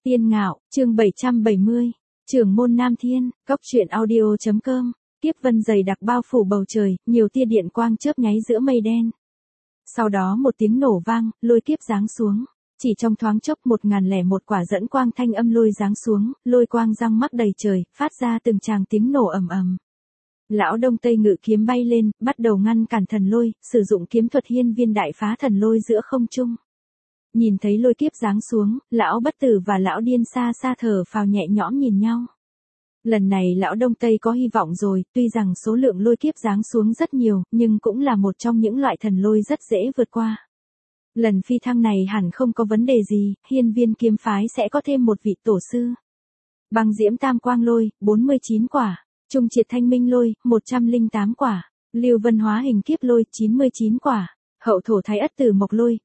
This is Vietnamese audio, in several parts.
Tiên Ngạo, chương 770, Trưởng môn Nam Thiên, Cốc truyện audio.com. Kiếp vân dày đặc bao phủ bầu trời, nhiều tia điện quang chớp nháy giữa mây đen. Sau đó một tiếng nổ vang, lôi kiếp giáng xuống. Chỉ trong thoáng chốc 1001 quả dẫn quang thanh âm lôi giáng xuống, lôi quang răng mắc đầy trời, phát ra từng tràng tiếng nổ ầm ầm. Lão Đông Tây ngự kiếm bay lên, bắt đầu ngăn cản thần lôi, sử dụng kiếm thuật hiên viên đại phá thần lôi giữa không trung. Nhìn thấy lôi kiếp giáng xuống, lão Bất Tử và lão Điên xa xa thở phào nhẹ nhõm nhìn nhau. Lần này lão Đông Tây có hy vọng rồi, tuy rằng số lượng lôi kiếp giáng xuống rất nhiều, nhưng cũng là một trong những loại thần lôi rất dễ vượt qua. Lần phi thăng này hẳn không có vấn đề gì, hiên viên kiếm phái sẽ có thêm một vị tổ sư. Băng diễm tam quang lôi, 49 quả. Trung triệt thanh minh lôi, 108 quả. Lưu vân hóa hình kiếp lôi, 99 quả. Hậu thổ thái ất tử mộc lôi,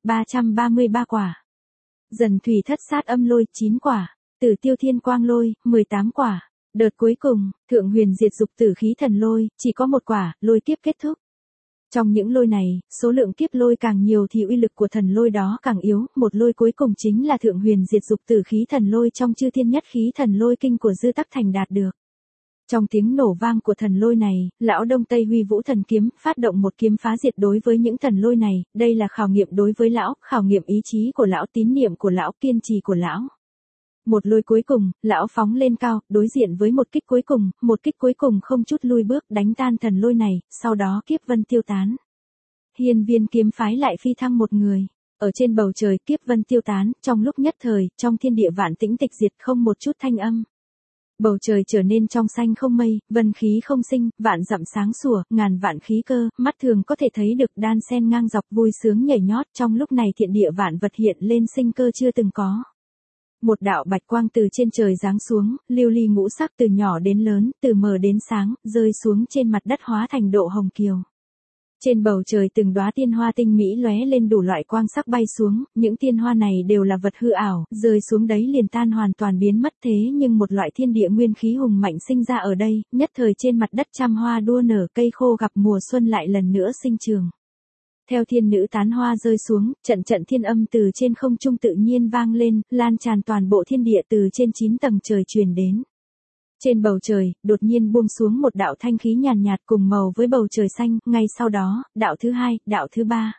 333 quả. Dần thủy thất sát âm lôi, 9 quả. Tử tiêu thiên quang lôi, 18 quả. Đợt cuối cùng, thượng huyền diệt dục tử khí thần lôi, chỉ có một quả, lôi kiếp kết thúc. Trong những lôi này, số lượng kiếp lôi càng nhiều thì uy lực của thần lôi đó càng yếu, một lôi cuối cùng chính là thượng huyền diệt dục tử khí thần lôi trong chư thiên nhất khí thần lôi kinh của Dư Tắc Thành đạt được. Trong tiếng nổ vang của thần lôi này, lão Đông Tây huy vũ thần kiếm, phát động một kiếm phá diệt đối với những thần lôi này, đây là khảo nghiệm đối với lão, khảo nghiệm ý chí của lão, tín niệm của lão, kiên trì của lão. Một lôi cuối cùng, lão phóng lên cao, đối diện với một kích cuối cùng không chút lui bước đánh tan thần lôi này, sau đó kiếp vân tiêu tán. Hiên viên kiếm phái lại phi thăng một người. Ở trên bầu trời kiếp vân tiêu tán, trong lúc nhất thời, trong thiên địa vạn tĩnh tịch diệt không một chút thanh âm. Bầu trời trở nên trong xanh không mây, vân khí không sinh, vạn dặm sáng sủa, ngàn vạn khí cơ, mắt thường có thể thấy được đan sen ngang dọc vui sướng nhảy nhót, trong lúc này thiện địa vạn vật hiện lên sinh cơ chưa từng có. Một đạo bạch quang từ trên trời giáng xuống, lưu ly ngũ sắc từ nhỏ đến lớn, từ mờ đến sáng, rơi xuống trên mặt đất hóa thành độ hồng kiều. Trên bầu trời từng đóa tiên hoa tinh mỹ lóe lên đủ loại quang sắc bay xuống, những tiên hoa này đều là vật hư ảo, rơi xuống đấy liền tan hoàn toàn biến mất thế nhưng một loại thiên địa nguyên khí hùng mạnh sinh ra ở đây, nhất thời trên mặt đất trăm hoa đua nở, cây khô gặp mùa xuân lại lần nữa sinh trường. Theo thiên nữ tán hoa rơi xuống, trận trận thiên âm từ trên không trung tự nhiên vang lên, lan tràn toàn bộ thiên địa từ trên 9 tầng trời truyền đến. Trên bầu trời, đột nhiên buông xuống một đạo thanh khí nhàn nhạt cùng màu với bầu trời xanh, ngay sau đó, đạo thứ 2, đạo thứ 3.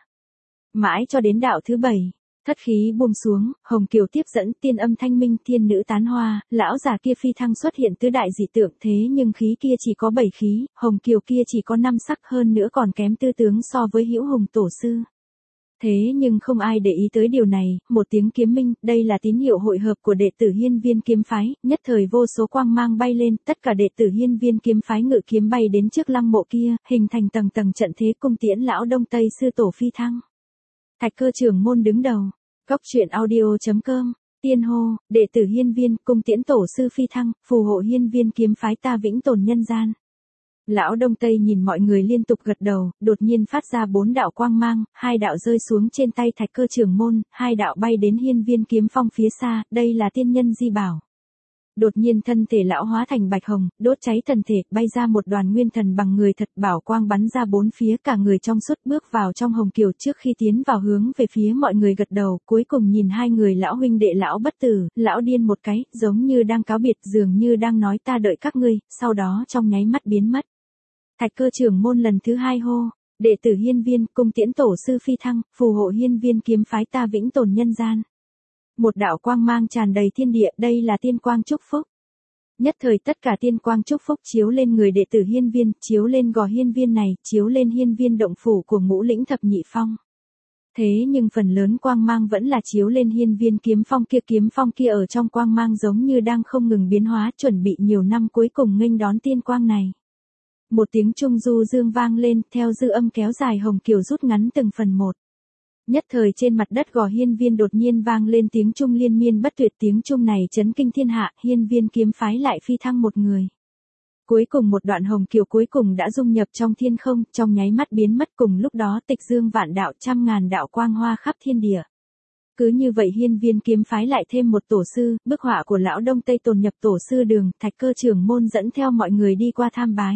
Mãi cho đến đạo thứ 7, thất khí buông xuống, hồng kiều tiếp dẫn tiên âm thanh minh thiên nữ tán hoa, lão già kia phi thăng xuất hiện tứ đại dị tượng thế nhưng khí kia chỉ có 7 khí, hồng kiều kia chỉ có 5 sắc hơn nữa còn kém tư tướng so với Hữu Hùng tổ sư. Thế nhưng không ai để ý tới điều này, một tiếng kiếm minh, đây là tín hiệu hội hợp của đệ tử hiên viên kiếm phái, nhất thời vô số quang mang bay lên, tất cả đệ tử hiên viên kiếm phái ngự kiếm bay đến trước lăng mộ kia, hình thành tầng tầng trận thế cung tiễn lão Đông Tây sư tổ phi thăng. Thạch Cơ trưởng môn đứng đầu, Cốc truyện audio.com, tiên hô, đệ tử hiên viên, cung tiễn tổ sư phi thăng, phù hộ hiên viên kiếm phái ta vĩnh tồn nhân gian. Lão Đông Tây nhìn mọi người liên tục gật đầu, đột nhiên phát ra 4 đạo quang mang, 2 đạo rơi xuống trên tay Thạch Cơ trưởng môn, 2 đạo bay đến hiên viên kiếm phong phía xa, đây là tiên nhân di bảo. Đột nhiên thân thể lão hóa thành bạch hồng, đốt cháy thần thể, bay ra một đoàn nguyên thần bằng người thật, bảo quang bắn ra bốn phía, cả người trong suốt bước vào trong hồng kiều. Trước khi tiến vào hướng về phía mọi người gật đầu, cuối cùng nhìn hai người lão huynh đệ lão Bất Tử, lão Điên một cái, giống như đang cáo biệt, dường như đang nói ta đợi các ngươi, sau đó trong nháy mắt biến mất. Thạch Cơ trưởng môn lần thứ 2 hô, đệ tử hiên viên, cung tiễn tổ sư phi thăng, phù hộ hiên viên kiếm phái ta vĩnh tồn nhân gian. Một đạo quang mang tràn đầy thiên địa, đây là tiên quang chúc phúc. Nhất thời tất cả tiên quang chúc phúc chiếu lên người đệ tử hiên viên, chiếu lên gò hiên viên này, chiếu lên hiên viên động phủ của Ngũ Lĩnh Thập Nhị Phong. Thế nhưng phần lớn quang mang vẫn là chiếu lên hiên viên kiếm phong kia ở trong quang mang giống như đang không ngừng biến hóa, chuẩn bị nhiều năm cuối cùng nghênh đón tiên quang này. Một tiếng trung du dương vang lên, theo dư âm kéo dài hồng kiều rút ngắn từng phần một. Nhất thời trên mặt đất gò hiên viên đột nhiên vang lên tiếng trung liên miên bất tuyệt, tiếng trung này chấn kinh thiên hạ, hiên viên kiếm phái lại phi thăng một người. Cuối cùng một đoạn hồng kiều cuối cùng đã dung nhập trong thiên không, trong nháy mắt biến mất, cùng lúc đó tịch dương vạn đạo, trăm ngàn đạo quang hoa khắp thiên địa. Cứ như vậy hiên viên kiếm phái lại thêm một tổ sư, bức họa của lão Đông Tây tồn nhập tổ sư đường, Thạch Cơ trưởng môn dẫn theo mọi người đi qua tham bái.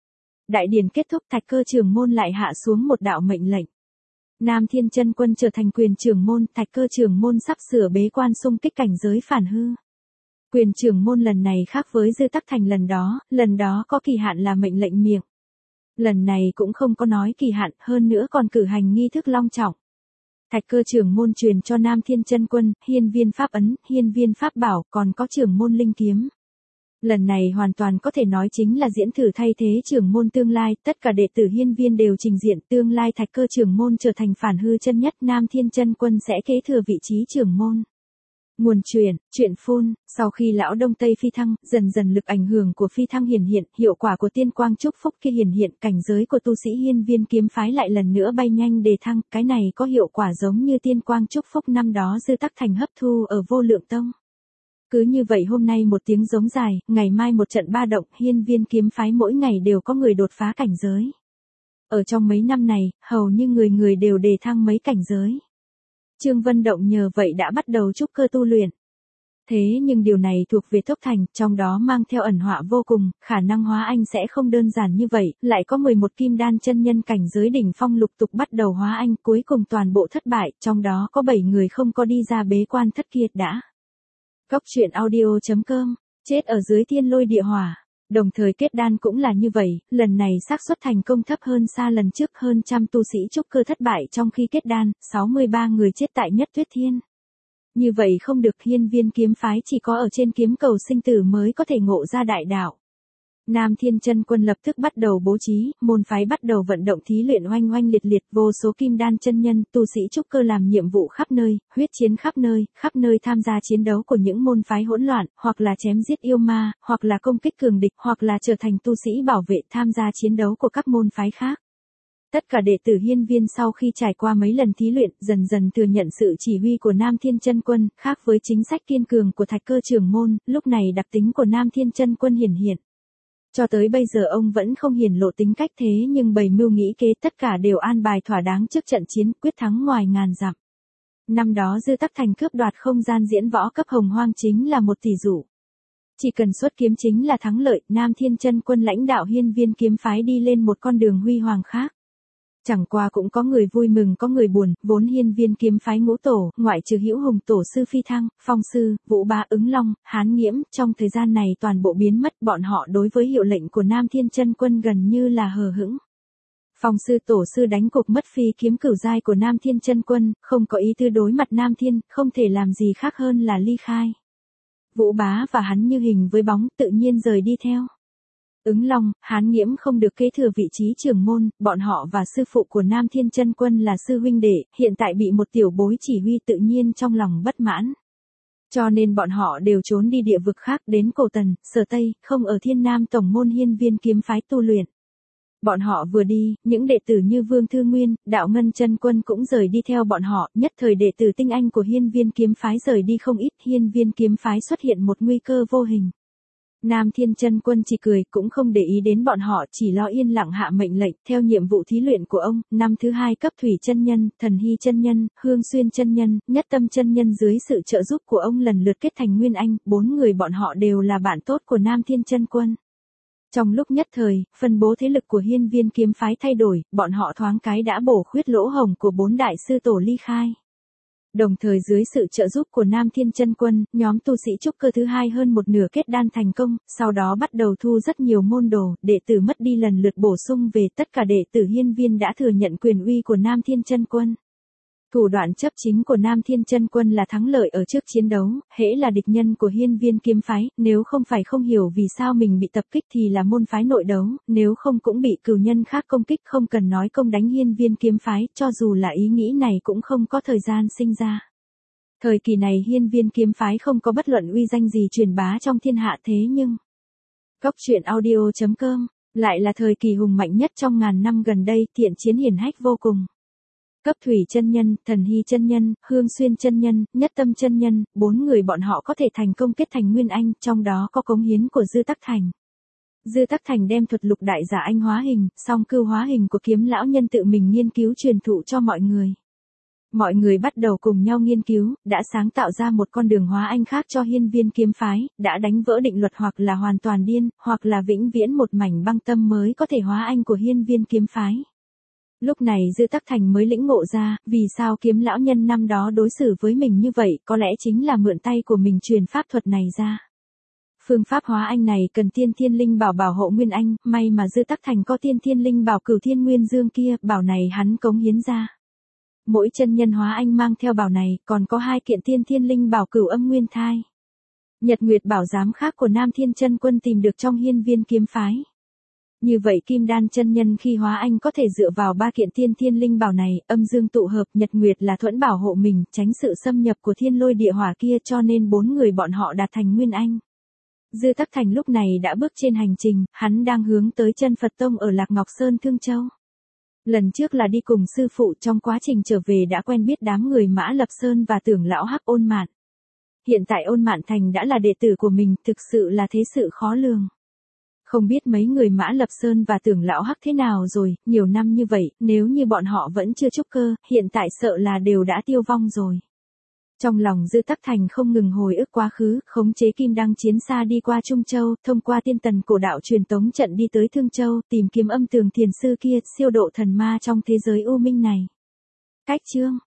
Đại điển kết thúc, Thạch Cơ trưởng môn lại hạ xuống một đạo mệnh lệnh. Nam Thiên Chân Quân trở thành quyền trưởng môn, Thạch Cơ trưởng môn sắp sửa bế quan xung kích cảnh giới phản hư. Quyền trưởng môn lần này khác với Dư Tắc Thành lần đó có kỳ hạn là mệnh lệnh miệng. Lần này cũng không có nói kỳ hạn, hơn nữa còn cử hành nghi thức long trọng. Thạch Cơ trưởng môn truyền cho Nam Thiên Chân Quân, hiên viên pháp ấn, hiên viên pháp bảo, còn có trưởng môn linh kiếm. Lần này hoàn toàn có thể nói chính là diễn thử thay thế trưởng môn tương lai, tất cả đệ tử hiên viên đều trình diện, tương lai Thạch Cơ trưởng môn trở thành phản hư chân nhất, Nam Thiên Chân Quân sẽ kế thừa vị trí trưởng môn. Nguồn chuyện phun, sau khi lão Đông Tây phi thăng, dần dần lực ảnh hưởng của phi thăng hiển hiện, hiệu quả của tiên quang chúc phúc kia hiển hiện, cảnh giới của tu sĩ hiên viên kiếm phái lại lần nữa bay nhanh đề thăng, cái này có hiệu quả giống như tiên quang chúc phúc năm đó Dư Tắc Thành hấp thu ở Vô Lượng Tông. Cứ như vậy hôm nay một tiếng giống dài, ngày mai một trận ba động, hiên viên kiếm phái mỗi ngày đều có người đột phá cảnh giới. Ở trong mấy năm này, hầu như người người đều đề thăng mấy cảnh giới. Trương Vân Động nhờ vậy đã bắt đầu trúc cơ tu luyện. Thế nhưng điều này thuộc về Tốc Thành, trong đó mang theo ẩn họa vô cùng, khả năng hóa anh sẽ không đơn giản như vậy, lại có 11 kim đan chân nhân cảnh giới đỉnh phong lục tục bắt đầu hóa anh, cuối cùng toàn bộ thất bại, trong đó có 7 người không có đi ra bế quan thất kiệt đã. Cốc truyện audio.com, chết ở dưới thiên lôi địa hỏa. Đồng thời kết đan cũng là như vậy, lần này xác suất thành công thấp hơn xa lần trước, hơn trăm tu sĩ trúc cơ thất bại trong khi kết đan, 63 người chết tại Nhất Tuyết Thiên. Như vậy không được, hiên viên kiếm phái chỉ có ở trên kiếm cầu sinh tử mới có thể ngộ ra đại đạo. Nam Thiên Chân Quân lập tức bắt đầu bố trí, môn phái bắt đầu vận động thí luyện oanh oanh liệt liệt, vô số kim đan chân nhân, tu sĩ trúc cơ làm nhiệm vụ khắp nơi, huyết chiến khắp nơi tham gia chiến đấu của những môn phái hỗn loạn, hoặc là chém giết yêu ma, hoặc là công kích cường địch, hoặc là trở thành tu sĩ bảo vệ tham gia chiến đấu của các môn phái khác. Tất cả đệ tử hiên viên sau khi trải qua mấy lần thí luyện, dần dần thừa nhận sự chỉ huy của Nam Thiên Chân Quân, khác với chính sách kiên cường của Thạch Cơ trưởng môn, lúc này đặc tính của Nam Thiên Chân Quân hiển hiện. Cho tới bây giờ ông vẫn không hiển lộ tính cách, thế nhưng bày mưu nghĩ kế tất cả đều an bài thỏa đáng trước trận chiến, quyết thắng ngoài ngàn dặm. Năm đó Dư Tắc Thành cướp đoạt không gian diễn võ cấp hồng hoang chính là một tỷ dụ. Chỉ cần xuất kiếm chính là thắng lợi, Nam Thiên Chân Quân lãnh đạo hiên viên kiếm phái đi lên một con đường huy hoàng khác. Chẳng qua cũng có người vui mừng có người buồn, vốn hiên viên kiếm phái ngũ tổ, ngoại trừ Hữu Hùng tổ sư Phi Thăng, Phong sư, Vũ Bá, Ứng Long, Hán Nghiễm, trong thời gian này toàn bộ biến mất, bọn họ đối với hiệu lệnh của Nam Thiên Chân Quân gần như là hờ hững. Phong sư tổ sư đánh cục mất phi kiếm cửu giai của Nam Thiên Chân Quân, không có ý tư đối mặt Nam Thiên, không thể làm gì khác hơn là ly khai. Vũ Bá và hắn như hình với bóng, tự nhiên rời đi theo. Ứng Long, Hán Nghiễm không được kế thừa vị trí trưởng môn, bọn họ và sư phụ của Nam Thiên Chân Quân là sư huynh đệ, hiện tại bị một tiểu bối chỉ huy, tự nhiên trong lòng bất mãn. Cho nên bọn họ đều trốn đi địa vực khác, đến Cổ Tần, Sở Tây, không ở Thiên Nam tổng môn hiên viên kiếm phái tu luyện. Bọn họ vừa đi, những đệ tử như Vương Thư Nguyên, Đạo Ngân Chân Quân cũng rời đi theo bọn họ, nhất thời đệ tử tinh anh của hiên viên kiếm phái rời đi không ít, hiên viên kiếm phái xuất hiện một nguy cơ vô hình. Nam Thiên Chân Quân chỉ cười, cũng không để ý đến bọn họ, chỉ lo yên lặng hạ mệnh lệnh, theo nhiệm vụ thí luyện của ông, năm thứ 2 cấp Thủy chân nhân, Thần Hy chân nhân, Hương Xuyên chân nhân, Nhất Tâm chân nhân dưới sự trợ giúp của ông lần lượt kết thành Nguyên Anh, 4 người bọn họ đều là bạn tốt của Nam Thiên Chân Quân. Trong lúc nhất thời, phân bố thế lực của hiên viên kiếm phái thay đổi, bọn họ thoáng cái đã bổ khuyết lỗ hổng của 4 đại sư tổ ly khai. Đồng thời dưới sự trợ giúp của Nam Thiên Chân Quân, nhóm tu sĩ trúc cơ thứ 2 hơn một nửa kết đan thành công, sau đó bắt đầu thu rất nhiều môn đồ, đệ tử mất đi lần lượt bổ sung về, tất cả đệ tử hiên viên đã thừa nhận quyền uy của Nam Thiên Chân Quân. Thủ đoạn chấp chính của Nam Thiên Chân Quân là thắng lợi ở trước chiến đấu, hễ là địch nhân của hiên viên kiếm phái, nếu không phải không hiểu vì sao mình bị tập kích thì là môn phái nội đấu, nếu không cũng bị cửu nhân khác công kích, không cần nói công đánh hiên viên kiếm phái, cho dù là ý nghĩ này cũng không có thời gian sinh ra. Thời kỳ này hiên viên kiếm phái không có bất luận uy danh gì truyền bá trong thiên hạ, thế nhưng Cốc truyện audio.com lại là thời kỳ hùng mạnh nhất trong ngàn năm gần đây, thiện chiến hiển hách vô cùng. Cấp Thủy chân nhân, Thần Hy chân nhân, Hương Xuyên chân nhân, Nhất Tâm chân nhân, 4 người bọn họ có thể thành công kết thành Nguyên Anh, trong đó có cống hiến của Dư Tắc Thành. Dư Tắc Thành đem thuật lục đại giả anh hóa hình, song cưu hóa hình của Kiếm lão nhân tự mình nghiên cứu truyền thụ cho mọi người. Mọi người bắt đầu cùng nhau nghiên cứu, đã sáng tạo ra một con đường hóa anh khác cho hiên viên kiếm phái, đã đánh vỡ định luật hoặc là hoàn toàn điên, hoặc là vĩnh viễn một mảnh băng tâm mới có thể hóa anh của hiên viên kiếm phái. Lúc này Dư Tắc Thành mới lĩnh ngộ ra, vì sao Kiếm lão nhân năm đó đối xử với mình như vậy, có lẽ chính là mượn tay của mình truyền pháp thuật này ra. Phương pháp hóa anh này cần tiên thiên linh bảo bảo hộ nguyên anh, may mà Dư Tắc Thành có tiên thiên linh bảo Cửu Thiên Nguyên Dương kia, bảo này hắn cống hiến ra. Mỗi chân nhân hóa anh mang theo bảo này, còn có 2 kiện tiên thiên linh bảo Cửu Âm Nguyên Thai. Nhật Nguyệt bảo giám khác của Nam Thiên Chân Quân tìm được trong Hiên Viên kiếm phái. Như vậy Kim Đan chân nhân khi hóa anh có thể dựa vào 3 kiện tiên thiên linh bảo này, âm dương tụ hợp, Nhật Nguyệt là thuẫn bảo hộ mình, tránh sự xâm nhập của thiên lôi địa hỏa kia, cho nên 4 người bọn họ đạt thành nguyên anh. Dư Tắc Thành lúc này đã bước trên hành trình, hắn đang hướng tới Chân Phật Tông ở Lạc Ngọc Sơn Thương Châu. Lần trước là đi cùng sư phụ, trong quá trình trở về đã quen biết đám người Mã Lập Sơn và Tưởng lão Hắc Ôn Mạn. Hiện tại Ôn Mạn Thành đã là đệ tử của mình, thực sự là thế sự khó lường. Không biết mấy người Mã Lập Sơn và Tưởng lão Hắc thế nào rồi, nhiều năm như vậy, nếu như bọn họ vẫn chưa trúc cơ, hiện tại sợ là đều đã tiêu vong rồi. Trong lòng Dư Tắc Thành không ngừng hồi ức quá khứ, khống chế Kim Đăng chiến xa đi qua Trung Châu, thông qua tiên tần cổ đạo truyền tống trận đi tới Thương Châu, tìm kiếm Âm Tường Thiền sư kia, siêu độ thần ma trong thế giới u minh này. Cách chương